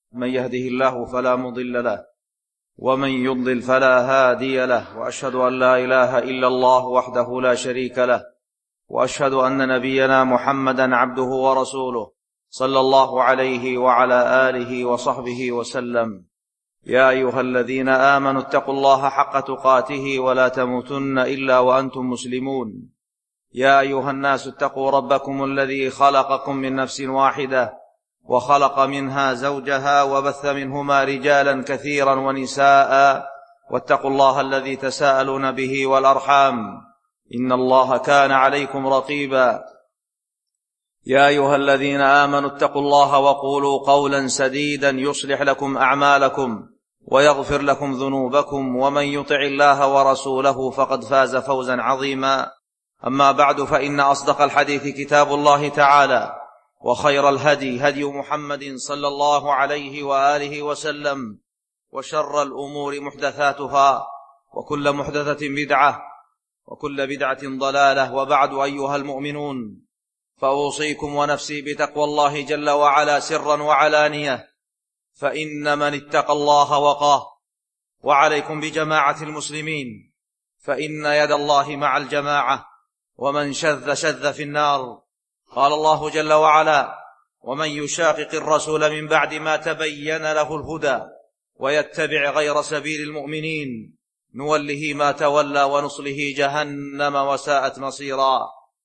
من يهده الله فلا مضل له ومن يضلل فلا هادي له، وأشهد أن لا إله إلا الله وحده لا شريك له، وأشهد أن نبينا محمدا عبده ورسوله صلى الله عليه وعلى آله وصحبه وسلم. يا أيها الذين آمنوا اتقوا الله حق تقاته ولا تموتن إلا وأنتم مسلمون. يا أيها الناس اتقوا ربكم الذي خلقكم من نفس واحدة وخلق منها زوجها وبث منهما رجالا كثيرا ونساء، واتقوا الله الذي تساءلون به والأرحام إن الله كان عليكم رقيبا. يا أيها الذين آمنوا اتقوا الله وقولوا قولا سديدا يصلح لكم أعمالكم ويغفر لكم ذنوبكم، ومن يطع الله ورسوله فقد فاز فوزا عظيما. أما بعد، فإن أصدق الحديث كتاب الله تعالى، وخير الهدي هدي محمد صلى الله عليه وآله وسلم، وشر الأمور محدثاتها، وكل محدثة بدعة، وكل بدعة ضلالة. وبعد، أيها المؤمنون، فأوصيكم ونفسي بتقوى الله جل وعلا سرا وعلانية، فإن من اتقى الله وقاه. وعليكم بجماعة المسلمين، فإن يد الله مع الجماعة، ومن شذ شذ في النار. قال الله جل وعلا: ومن يشاقق الرسول من بعد ما تبين له الهدى ويتبع غير سبيل المؤمنين نوله ما تولى ونصله جهنم وساءت مصيرا.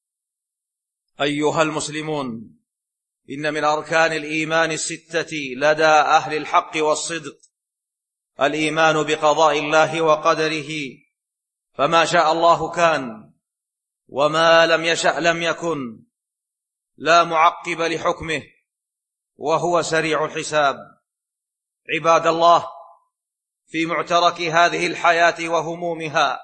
أيها المسلمون، إن من أركان الإيمان الستة لدى أهل الحق والصدق الإيمان بقضاء الله وقدره، فما شاء الله كان، وما لم يشأ لم يكن، لا معقب لحكمه، وهو سريع الحساب. عباد الله، في معترك هذه الحياة وهمومها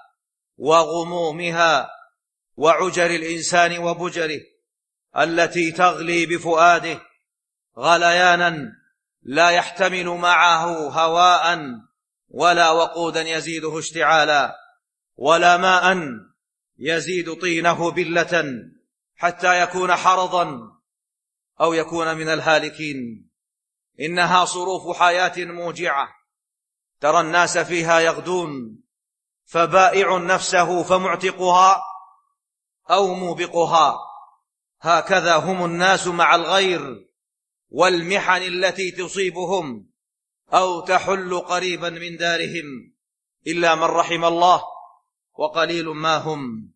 وغمومها وعجر الإنسان وبجره التي تغلي بفؤاده غليانا لا يحتمل معه هواء ولا وقودا يزيده اشتعالا، ولا ماء يزيد طينه بلة حتى يكون حرضا أو يكون من الهالكين. إنها صروف حياة موجعة، ترى الناس فيها يغدون، فبائع نفسه فمعتقها أو موبقها. هكذا هم الناس مع الغير والمحن التي تصيبهم أو تحل قريبا من دارهم، إلا من رحم الله، وقليل ما هم.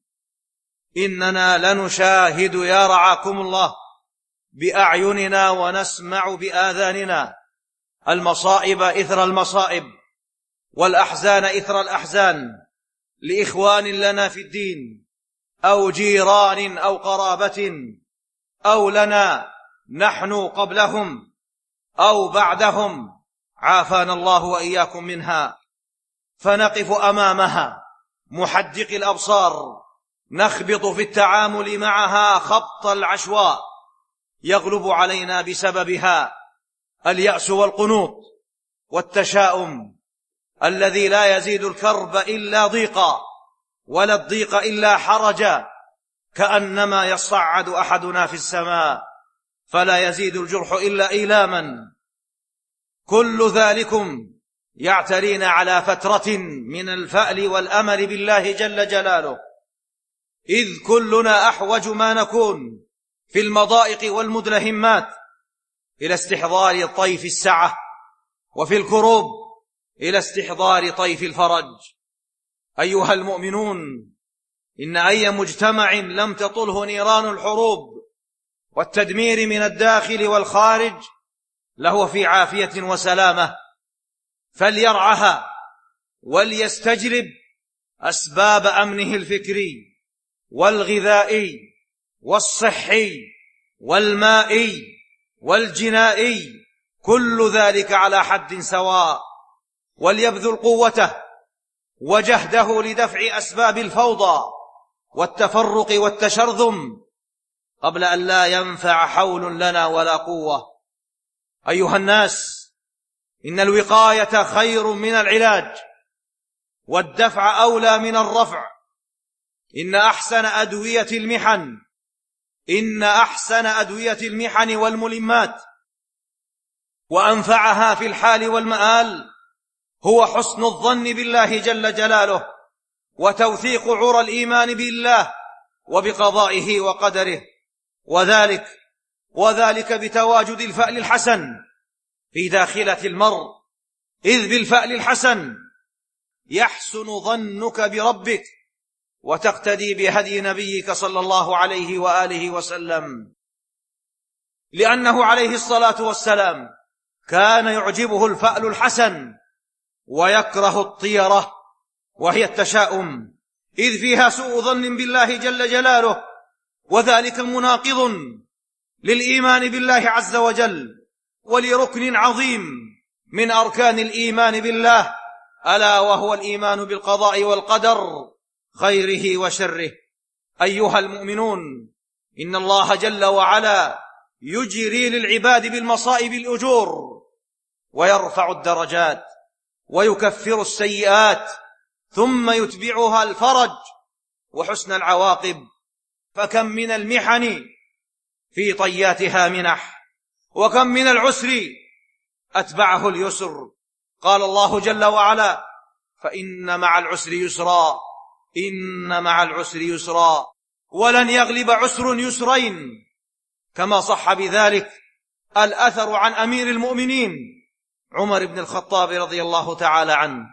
إننا لنشاهد يا رعاكم الله بأعيننا ونسمع بآذاننا المصائب إثر المصائب والأحزان إثر الأحزان لإخوان لنا في الدين أو جيران أو قرابة، أو لنا نحن قبلهم أو بعدهم، عافانا الله وإياكم منها. فنقف أمامها محدق الأبصار، نخبط في التعامل معها خبط العشواء، يغلب علينا بسببها اليأس والقنوط والتشاؤم الذي لا يزيد الكرب إلا ضيقا، ولا الضيق إلا حرجا، كأنما يصعد أحدنا في السماء، فلا يزيد الجرح إلا إيلاما. كل ذلكم يعترينا على فترة من الفأل والأمل بالله جل جلاله، إذ كلنا أحوج ما نكون في المضائق والمدلهمات إلى استحضار طيف السعة، وفي الكروب إلى استحضار طيف الفرج. أيها المؤمنون، إن أي مجتمع لم تطله نيران الحروب والتدمير من الداخل والخارج لهو في عافية وسلامة، فليرعها وليستجلب أسباب أمنه الفكري والغذائي والصحي والمائي والجنائي، كل ذلك على حد سواء، وليبذل قوته وجهده لدفع أسباب الفوضى والتفرق والتشرذم قبل أن لا ينفع حول لنا ولا قوة. أيها الناس، إن الوقاية خير من العلاج، والدفع أولى من الرفع. إن أحسن أدوية المحن والملمات وأنفعها في الحال والمآل هو حسن الظن بالله جل جلاله وتوثيق عرى الإيمان بالله وبقضائه وقدره، وذلك بتواجد الفأل الحسن في داخلة المرء، إذ بالفأل الحسن يحسن ظنك بربك وتقتدي بهدي نبيك صلى الله عليه وآله وسلم، لأنه عليه الصلاة والسلام كان يعجبه الفأل الحسن ويكره الطيرة وهي التشاؤم، إذ فيها سوء ظن بالله جل جلاله، وذلك مناقض للإيمان بالله عز وجل ولركن عظيم من أركان الإيمان بالله، ألا وهو الإيمان بالقضاء والقدر خيره وشره. أيها المؤمنون، إن الله جل وعلا يجري للعباد بالمصائب الأجور ويرفع الدرجات ويكفر السيئات، ثم يتبعها الفرج وحسن العواقب، فكم من المحن في طياتها منح، وكم من العسر أتبعه اليسر. قال الله جل وعلا: فإن مع العسر يسرا، إن مع العسر يسرا، ولن يغلب عسر يسرين، كما صح بذلك الأثر عن أمير المؤمنين عمر بن الخطاب رضي الله تعالى عنه،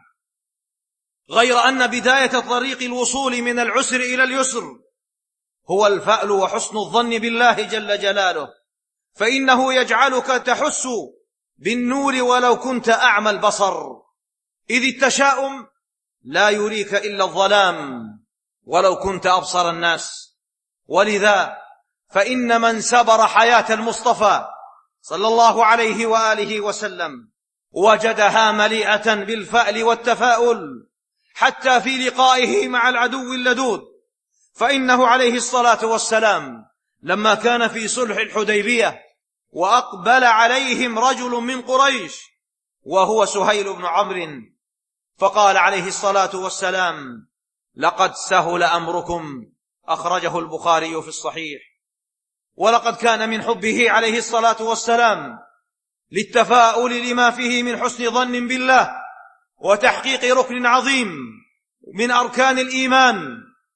غير أن بداية طريق الوصول من العسر إلى اليسر هو الفأل وحسن الظن بالله جل جلاله، فإنه يجعلك تحس بالنور ولو كنت أعمى البصر، إذ التشاؤم لا يريك إلا الظلام ولو كنت أبصر الناس. ولذا فإن من سبر حياة المصطفى صلى الله عليه وآله وسلم وجدها مليئة بالفأل والتفاؤل حتى في لقائه مع العدو اللدود، فإنه عليه الصلاة والسلام لما كان في صلح الحديبية وأقبل عليهم رجل من قريش وهو سهيل بن عمرو، فقال عليه الصلاة والسلام: لقد سهل أمركم، أخرجه البخاري في الصحيح. ولقد كان من حبه عليه الصلاة والسلام للتفاؤل لما فيه من حسن ظن بالله وتحقيق ركن عظيم من أركان الإيمان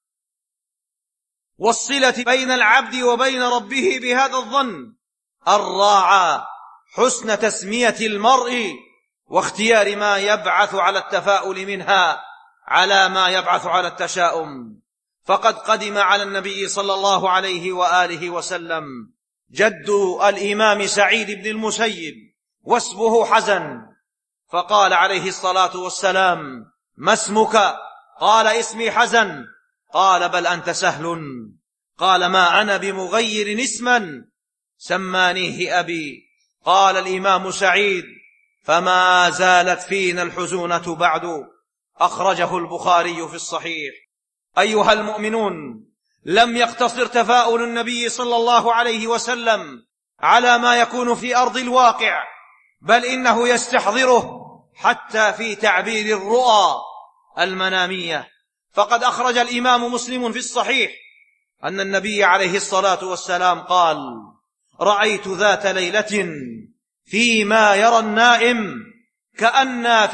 والصلة بين العبد وبين ربه بهذا الظن، أن راعى حسن تسمية المرء واختيار ما يبعث على التفاؤل منها على ما يبعث على التشاؤم. فقد قدم على النبي صلى الله عليه وآله وسلم جد الإمام سعيد بن المسيب واسمه حزن، فقال عليه الصلاة والسلام: ما اسمك؟ قال: اسمي حزن. قال: بل أنت سهل. قال: ما أنا بمغير اسما سمانيه أبي. قال الإمام سعيد: فما زالت فينا الحزونة بعد، أخرجه البخاري في الصحيح. أيها المؤمنون، لم يقتصر تفاؤل النبي صلى الله عليه وسلم على ما يكون في أرض الواقع، بل إنه يستحضره حتى في تعبير الرؤى المنامية. فقد أخرج الإمام مسلم في الصحيح أن النبي عليه الصلاة والسلام قال: رأيت ذات ليلة فيما يرى النائم كأننا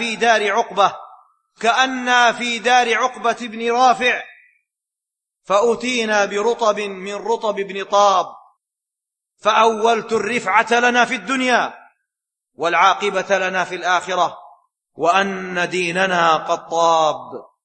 في دار عقبة بن رافع، فأتينا برطب من رطب بن طاب، فأولت الرفعة لنا في الدنيا والعاقبة لنا في الآخرة، وأن ديننا قد طاب.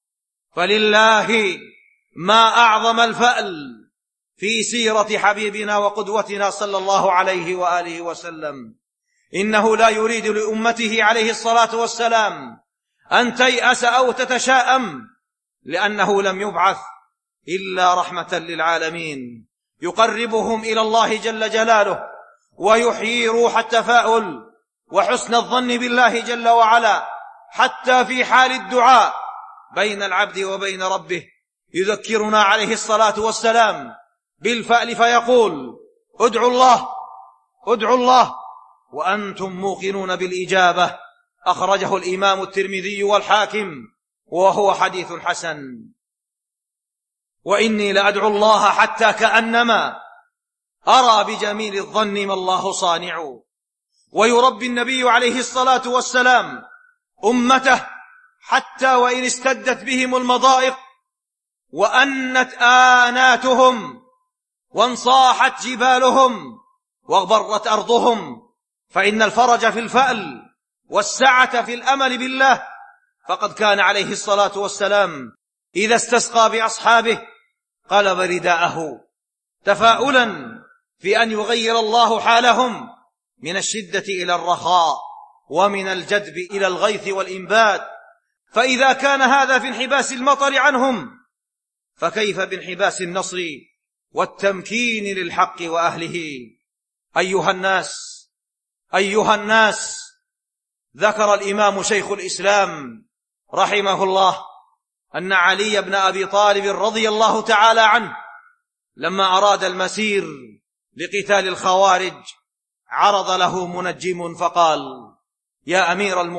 فلله ما أعظم الفأل في سيرة حبيبنا وقدوتنا صلى الله عليه وآله وسلم. إنه لا يريد لأمته عليه الصلاة والسلام أن تيأس أو تتشاءم، لأنه لم يبعث إلا رحمة للعالمين، يقربهم إلى الله جل جلاله ويحيي روح التفاؤل وحسن الظن بالله جل وعلا حتى في حال الدعاء بين العبد وبين ربه. يذكرنا عليه الصلاة والسلام بالفأل فيقول: ادعوا الله وأنتم موقنون بالإجابة، أخرجه الإمام الترمذي والحاكم وهو حديث حسن. وإني لأدعو الله حتى كأنما أرى بجميل الظن ما الله صانع، ويربي النبي عليه الصلاة والسلام أمته حتى وإن استدت بهم المضائق وأنت آناتهم وانصاحت جبالهم واغبرت أرضهم، فإن الفرج في الفأل والسعة في الأمل بالله. فقد كان عليه الصلاة والسلام إذا استسقى بأصحابه قلب رداءه تفاؤلا في أن يغير الله حالهم من الشدة إلى الرخاء ومن الجدب إلى الغيث والإنبات. فإذا كان هذا في انحباس المطر عنهم فكيف بانحباس النصر والتمكين للحق وأهله؟ أيها الناس، ذكر الإمام شيخ الإسلام رحمه الله أن علي بن أبي طالب رضي الله تعالى عنه لما أراد المسير لقتال الخوارج عرض له منجم فقال: يا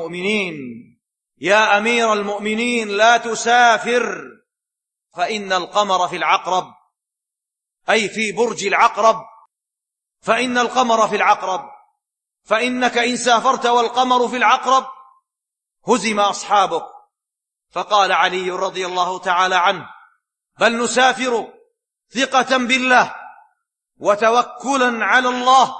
أمير المؤمنين لا تسافر، فإن القمر في العقرب، أي في برج العقرب، فإن القمر في العقرب، فإنك إن سافرت والقمر في العقرب هزم أصحابك. فقال علي رضي الله تعالى عنه: بل نسافر ثقة بالله وتوكلا على الله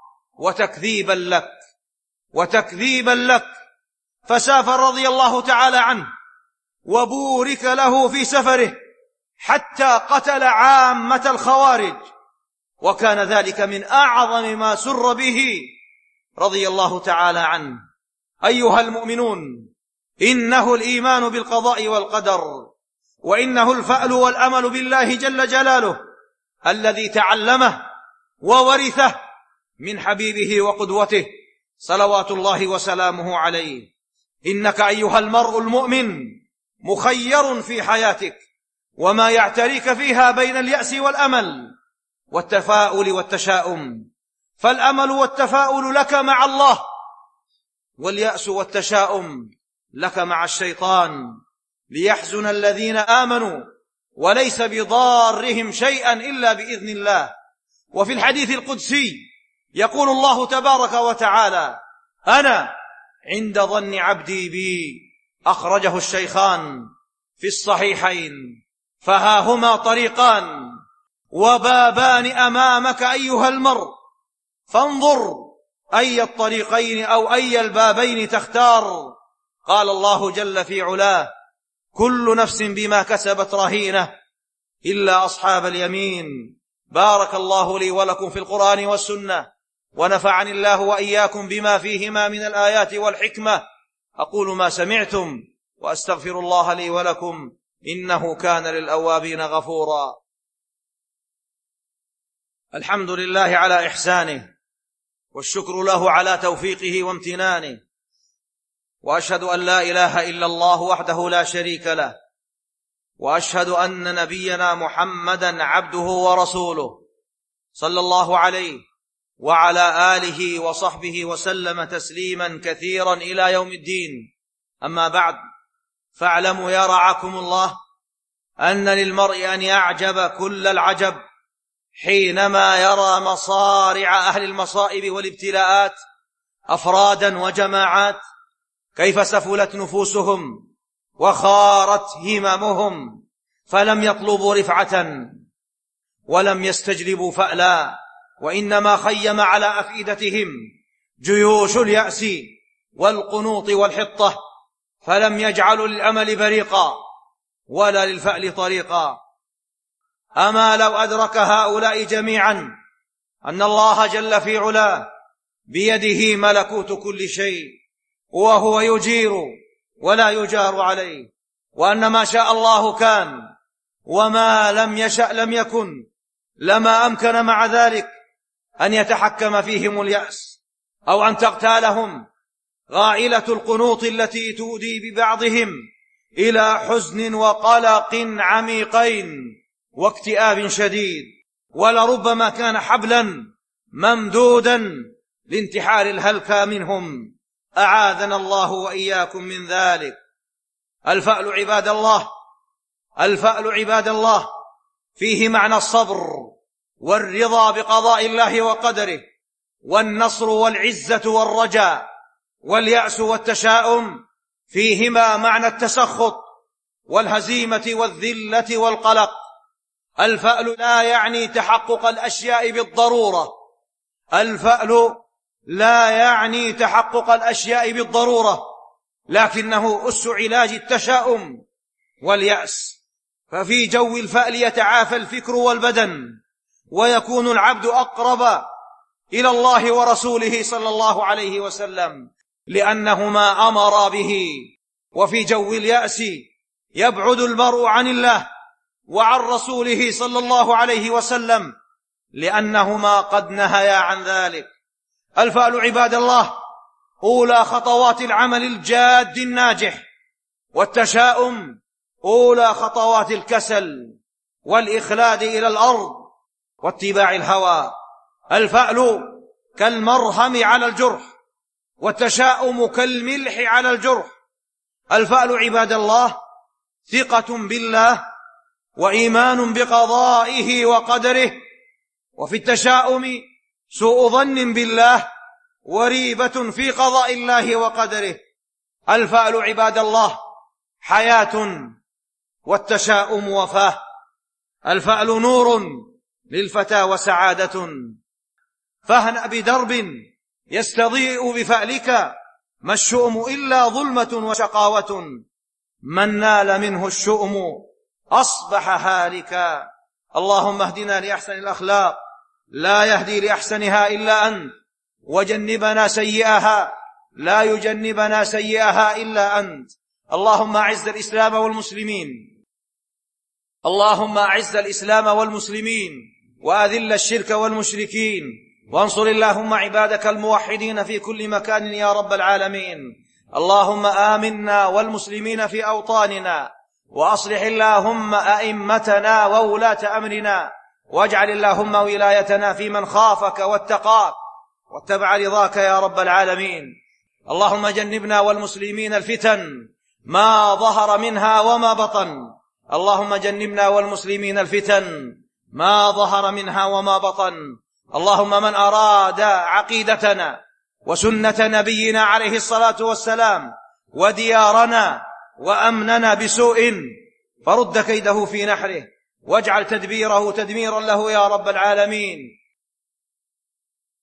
وتكذيبا لك. فسافر رضي الله تعالى عنه وبورك له في سفره حتى قتل عامة الخوارج، وكان ذلك من أعظم ما سر به رضي الله تعالى عنه. أيها المؤمنون، إنه الإيمان بالقضاء والقدر، وإنه الفأل والأمل بالله جل جلاله الذي تعلمه وورثه من حبيبه وقدوته صلوات الله وسلامه عليه. إنك أيها المرء المؤمن مخير في حياتك وما يعتريك فيها بين اليأس والأمل والتفاؤل والتشاؤم، فالأمل والتفاؤل لك مع الله، واليأس والتشاؤم لك مع الشيطان، ليحزن الذين آمنوا وليس بضارهم شيئا إلا بإذن الله. وفي الحديث القدسي يقول الله تبارك وتعالى: أنا عند ظن عبدي بي، أخرجه الشيخان في الصحيحين. فها هما طريقان وبابان أمامك أيها المرء، فانظر أي الطريقين أو أي البابين تختار. قال الله جل في علاه: كل نفس بما كسبت رهينة إلا أصحاب اليمين. بارك الله لي ولكم في القرآن والسنة، ونفعني الله وإياكم بما فيهما من الآيات والحكمة. أقول ما سمعتم وأستغفر الله لي ولكم، إنه كان للأوابين غفورا. الحمد لله على إحسانه، والشكر له على توفيقه وامتنانه، وأشهد أن لا إله إلا الله وحده لا شريك له، وأشهد أن نبينا محمدا عبده ورسوله صلى الله عليه وعلى آله وصحبه وسلم تسليما كثيرا إلى يوم الدين. أما بعد، فاعلموا يا رعاكم الله أن للمرء أن يعجب كل العجب حينما يرى مصارع أهل المصائب والابتلاءات أفرادا وجماعات، كيف سفلت نفوسهم وخارت هممهم، فلم يطلبوا رفعة ولم يستجلبوا فألا، وإنما خيم على أفئدتهم جيوش اليأس والقنوط والحطة، فلم يجعلوا للأمل بريقا ولا للفأل طريقا. أما لو أدرك هؤلاء جميعا أن الله جل في علاه بيده ملكوت كل شيء، وهو يجير ولا يجار عليه، وأن ما شاء الله كان وما لم يشأ لم يكن، لما أمكن مع ذلك أن يتحكم فيهم اليأس، أو أن تغتالهم غائلة القنوط التي تؤدي ببعضهم إلى حزن وقلق عميقين واكتئاب شديد، ولربما كان حبلا ممدودا لانتحار الهلكى منهم. أعاذنا الله وإياكم من ذلك. الفأل عباد الله فيه معنى الصبر والرضا بقضاء الله وقدره، والنصر والعزة والرجاء، واليأس والتشاؤم فيهما معنى التسخط والهزيمة والذلة والقلق. الفأل لا يعني تحقق الأشياء بالضرورة، الفأل لا يعني تحقق الأشياء بالضرورة، لكنه أس علاج التشاؤم واليأس. ففي جو الفأل يتعافى الفكر والبدن، ويكون العبد أقرب إلى الله ورسوله صلى الله عليه وسلم لأنهما أمرا به. وفي جو اليأس يبعد المرء عن الله وعن رسوله صلى الله عليه وسلم لأنهما قد نهيا عن ذلك. الفأل عباد الله أولى خطوات العمل الجاد الناجح، والتشاؤم أولى خطوات الكسل والإخلاد إلى الأرض واتباع الهوى. الفأل كالمرهم على الجرح، والتشاؤم كالملح على الجرح. الفأل عباد الله ثقة بالله وإيمان بقضائه وقدره، وفي التشاؤم سوء ظن بالله وريبة في قضاء الله وقدره. الفأل عباد الله حياة، والتشاؤم وفاة. الفأل نور للفتى وسعادة، فاهنأ بدرب يستضيء بفألك، ما الشؤم إلا ظلمة وشقاوة، من نال منه الشؤم أصبح هالكا. اللهم اهدنا لأحسن الأخلاق، لا يهدي لأحسنها إلا أنت، وجنبنا سيئها، لا يجنبنا سيئها إلا أنت. اللهم أعز الإسلام والمسلمين، اللهم أعز الإسلام والمسلمين، وأذل الشرك والمشركين، وانصر اللهم عبادك الموحدين في كل مكان يا رب العالمين. اللهم آمنا والمسلمين في أوطاننا، وأصلح اللهم أئمتنا وولاة أمرنا، واجعل اللهم ولايتنا في من خافك واتقاك واتبع رضاك يا رب العالمين. اللهم جنبنا والمسلمين الفتن ما ظهر منها وما بطن، اللهم جنبنا والمسلمين الفتن ما ظهر منها وما بطن. اللهم من أراد عقيدتنا وسنة نبينا عليه الصلاة والسلام وديارنا وأمننا بسوء فرد كيده في نحره، واجعل تدبيره تدميرا له يا رب العالمين.